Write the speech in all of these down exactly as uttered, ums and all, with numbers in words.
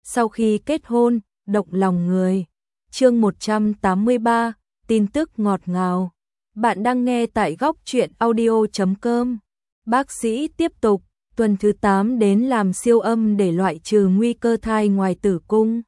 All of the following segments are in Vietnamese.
sau khi kết hôn, động lòng người. Chương một trăm tám mươi ba, tin tức ngọt ngào. Bạn đang nghe tại góc truyện audio chấm com. Bác sĩ tiếp tục, tuần thứ tám đến làm siêu âm để loại trừ nguy cơ thai ngoài tử cung.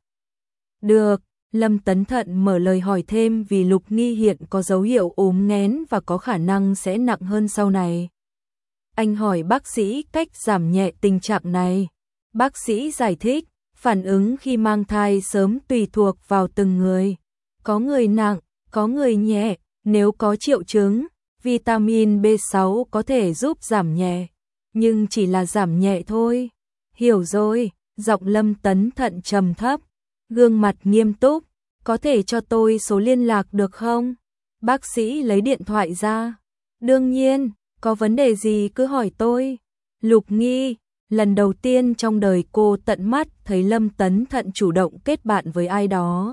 Được, Lâm Tấn Thận mở lời hỏi thêm vì Lục Nghi hiện có dấu hiệu ốm nghén và có khả năng sẽ nặng hơn sau này. Anh hỏi bác sĩ cách giảm nhẹ tình trạng này. Bác sĩ giải thích, phản ứng khi mang thai sớm tùy thuộc vào từng người. Có người nặng, có người nhẹ, nếu có triệu chứng, vitamin B sáu có thể giúp giảm nhẹ, nhưng chỉ là giảm nhẹ thôi. Hiểu rồi, giọng Lâm Tấn Thận trầm thấp, gương mặt nghiêm túc, có thể cho tôi số liên lạc được không? Bác sĩ lấy điện thoại ra. Đương nhiên, có vấn đề gì cứ hỏi tôi. Lục Nghi, lần đầu tiên trong đời cô tận mắt thấy Lâm Tấn Thận chủ động kết bạn với ai đó.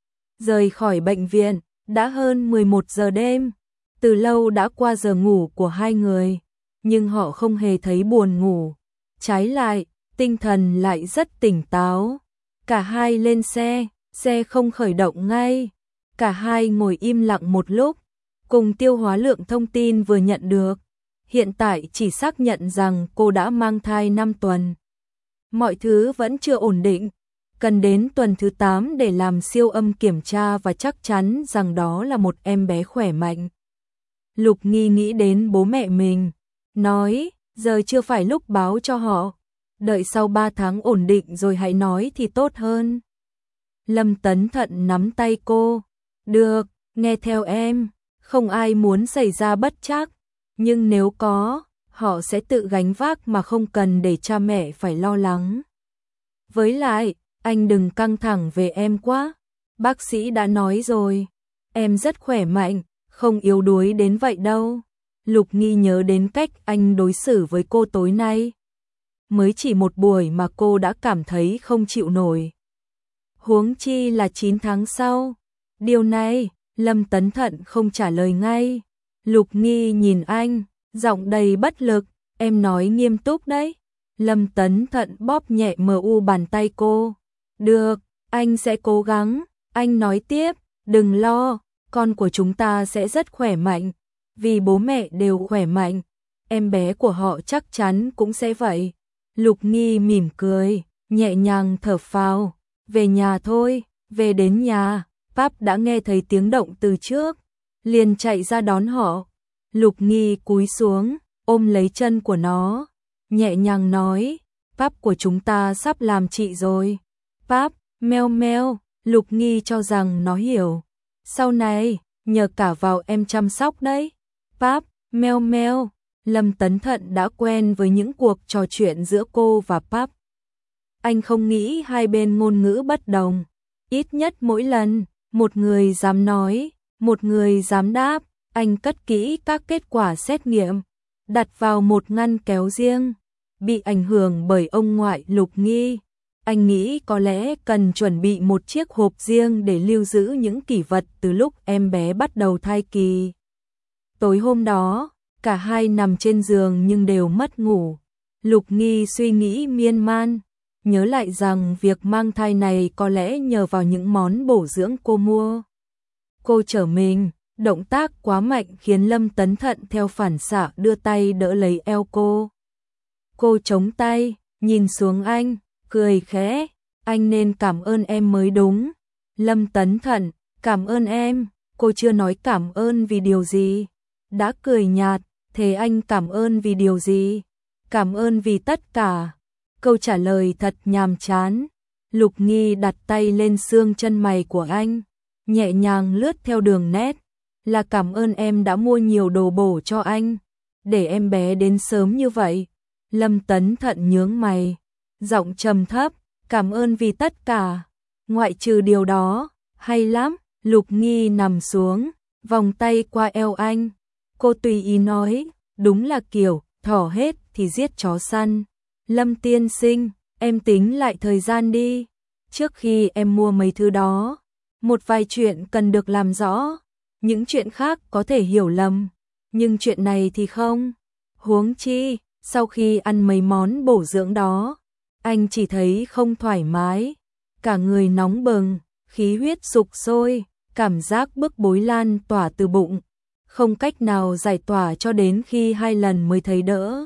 Rời khỏi bệnh viện, đã hơn mười một giờ đêm, từ lâu đã qua giờ ngủ của hai người, nhưng họ không hề thấy buồn ngủ. Trái lại, tinh thần lại rất tỉnh táo. Cả hai lên xe, xe không khởi động ngay. Cả hai ngồi im lặng một lúc, cùng tiêu hóa lượng thông tin vừa nhận được. Hiện tại chỉ xác nhận rằng cô đã mang thai năm tuần. Mọi thứ vẫn chưa ổn định, cần đến tuần thứ tám để làm siêu âm kiểm tra và chắc chắn rằng đó là một em bé khỏe mạnh. Lục Nghi nghĩ đến bố mẹ mình, nói, giờ chưa phải lúc báo cho họ, đợi sau ba tháng ổn định rồi hãy nói thì tốt hơn. Lâm Tấn Thận nắm tay cô, được, nghe theo em, không ai muốn xảy ra bất trắc, nhưng nếu có, họ sẽ tự gánh vác mà không cần để cha mẹ phải lo lắng. Với lại, anh đừng căng thẳng về em quá, bác sĩ đã nói rồi, em rất khỏe mạnh, không yếu đuối đến vậy đâu. Lục Nghi nhớ đến cách anh đối xử với cô tối nay. Mới chỉ một buổi mà cô đã cảm thấy không chịu nổi. Huống chi là chín tháng sau. Điều này, Lâm Tấn Thận không trả lời ngay. Lục Nghi nhìn anh, giọng đầy bất lực, em nói nghiêm túc đấy. Lâm Tấn Thận bóp nhẹ mờ u bàn tay cô. Được, anh sẽ cố gắng. Anh nói tiếp, đừng lo, con của chúng ta sẽ rất khỏe mạnh. Vì bố mẹ đều khỏe mạnh, em bé của họ chắc chắn cũng sẽ vậy. Lục Nghi mỉm cười, nhẹ nhàng thở phào. Về nhà thôi. Về đến nhà, Pap đã nghe thấy tiếng động từ trước, liền chạy ra đón họ. Lục Nghi cúi xuống, ôm lấy chân của nó, nhẹ nhàng nói, Pap của chúng ta sắp làm chị rồi. Pap, meo meo. Lục Nghi cho rằng nó hiểu. Sau này, nhờ cả vào em chăm sóc đấy. Pap, meo meo. Lâm Tấn Thận đã quen với những cuộc trò chuyện giữa cô và Pap. Anh không nghĩ hai bên ngôn ngữ bất đồng. Ít nhất mỗi lần, một người dám nói, một người dám đáp. Anh cất kỹ các kết quả xét nghiệm, đặt vào một ngăn kéo riêng. Bị ảnh hưởng bởi ông ngoại Lục Nghi, anh nghĩ có lẽ cần chuẩn bị một chiếc hộp riêng để lưu giữ những kỷ vật từ lúc em bé bắt đầu thai kỳ. Tối hôm đó, cả hai nằm trên giường nhưng đều mất ngủ. Lục Nghi suy nghĩ miên man, nhớ lại rằng việc mang thai này có lẽ nhờ vào những món bổ dưỡng cô mua. Cô trở mình, động tác quá mạnh khiến Lâm Tấn Thận theo phản xạ đưa tay đỡ lấy eo cô. Cô chống tay, nhìn xuống anh, cười khẽ, anh nên cảm ơn em mới đúng. Lâm Tấn Thận, cảm ơn em, cô chưa nói cảm ơn vì điều gì. Đã cười nhạt, thế anh cảm ơn vì điều gì? Cảm ơn vì tất cả. Câu trả lời thật nhàm chán. Lục Nghi đặt tay lên xương chân mày của anh, nhẹ nhàng lướt theo đường nét. Là cảm ơn em đã mua nhiều đồ bổ cho anh, để em bé đến sớm như vậy. Lâm Tấn Thận nhướng mày, giọng trầm thấp, cảm ơn vì tất cả. Ngoại trừ điều đó, hay lắm. Lục Nghi nằm xuống, vòng tay qua eo anh. Cô tùy ý nói, đúng là kiểu, thỏ hết thì giết chó săn. Lâm tiên sinh, em tính lại thời gian đi. Trước khi em mua mấy thứ đó, một vài chuyện cần được làm rõ. Những chuyện khác có thể hiểu lầm, nhưng chuyện này thì không. Huống chi, sau khi ăn mấy món bổ dưỡng đó, anh chỉ thấy không thoải mái. cả người nóng bừng, khí huyết sục sôi, cảm giác bức bối lan tỏa từ bụng, không cách nào giải tỏa cho đến khi hai lần mới thấy đỡ.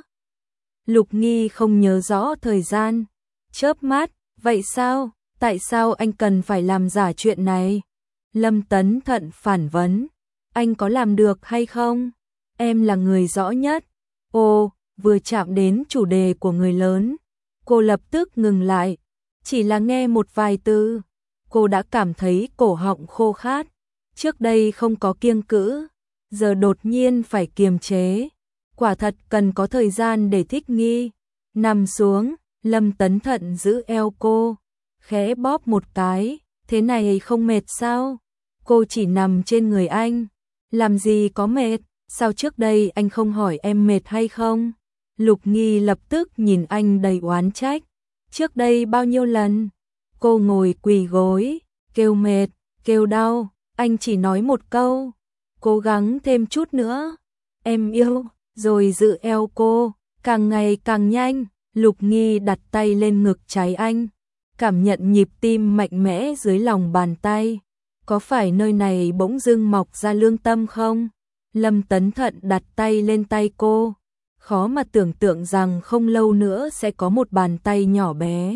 Lục Nghi không nhớ rõ thời gian, chớp mắt, vậy sao, tại sao anh cần phải làm giả chuyện này? Lâm Tấn Thận phản vấn, anh có làm được hay không? Em là người rõ nhất. Ồ, vừa chạm đến chủ đề của người lớn, cô lập tức ngừng lại, chỉ là nghe một vài từ, cô đã cảm thấy cổ họng khô khát, trước đây không có kiêng cữ, giờ đột nhiên phải kiềm chế, quả thật cần có thời gian để thích nghi. Nằm xuống, Lâm Tấn Thận giữ eo cô, khẽ bóp một cái, thế này không mệt sao? Cô chỉ nằm trên người anh, làm gì có mệt, sao trước đây anh không hỏi em mệt hay không? Lục Nghi lập tức nhìn anh đầy oán trách, trước đây bao nhiêu lần? Cô ngồi quỳ gối, kêu mệt, kêu đau, anh chỉ nói một câu, cố gắng thêm chút nữa, em yêu, rồi giữ eo cô, càng ngày càng nhanh. Lục Nghi đặt tay lên ngực trái anh, cảm nhận nhịp tim mạnh mẽ dưới lòng bàn tay. Có phải nơi này bỗng dưng mọc ra lương tâm không? Lâm Tấn Thận đặt tay lên tay cô, khó mà tưởng tượng rằng không lâu nữa sẽ có một bàn tay nhỏ bé,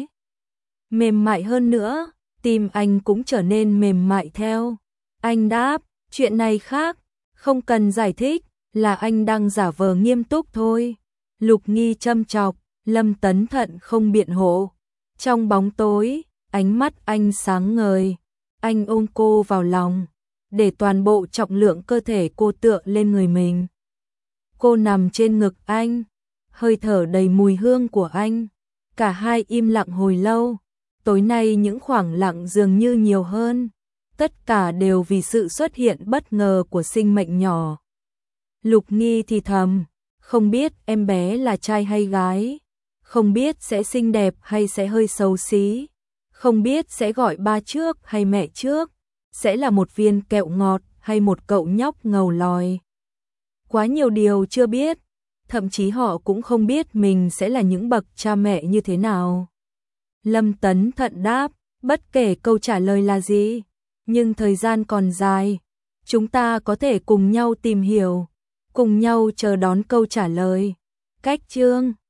mềm mại hơn nữa, tim anh cũng trở nên mềm mại theo. Anh đáp, chuyện này khác, không cần giải thích, là anh đang giả vờ nghiêm túc thôi. Lục Nghi châm chọc, Lâm Tấn Thận không biện hộ. Trong bóng tối, ánh mắt anh sáng ngời, anh ôm cô vào lòng, để toàn bộ trọng lượng cơ thể cô tựa lên người mình. Cô nằm trên ngực anh, hơi thở đầy mùi hương của anh, cả hai im lặng hồi lâu. Tối nay những khoảng lặng dường như nhiều hơn, tất cả đều vì sự xuất hiện bất ngờ của sinh mệnh nhỏ. Lục Nghi thì thầm, không biết em bé là trai hay gái, không biết sẽ xinh đẹp hay sẽ hơi xấu xí, không biết sẽ gọi ba trước hay mẹ trước, sẽ là một viên kẹo ngọt hay một cậu nhóc ngầu lòi. Quá nhiều điều chưa biết, thậm chí họ cũng không biết mình sẽ là những bậc cha mẹ như thế nào. Lâm Tấn Thận đáp, bất kể câu trả lời là gì, nhưng thời gian còn dài, chúng ta có thể cùng nhau tìm hiểu, cùng nhau chờ đón câu trả lời. Cách chương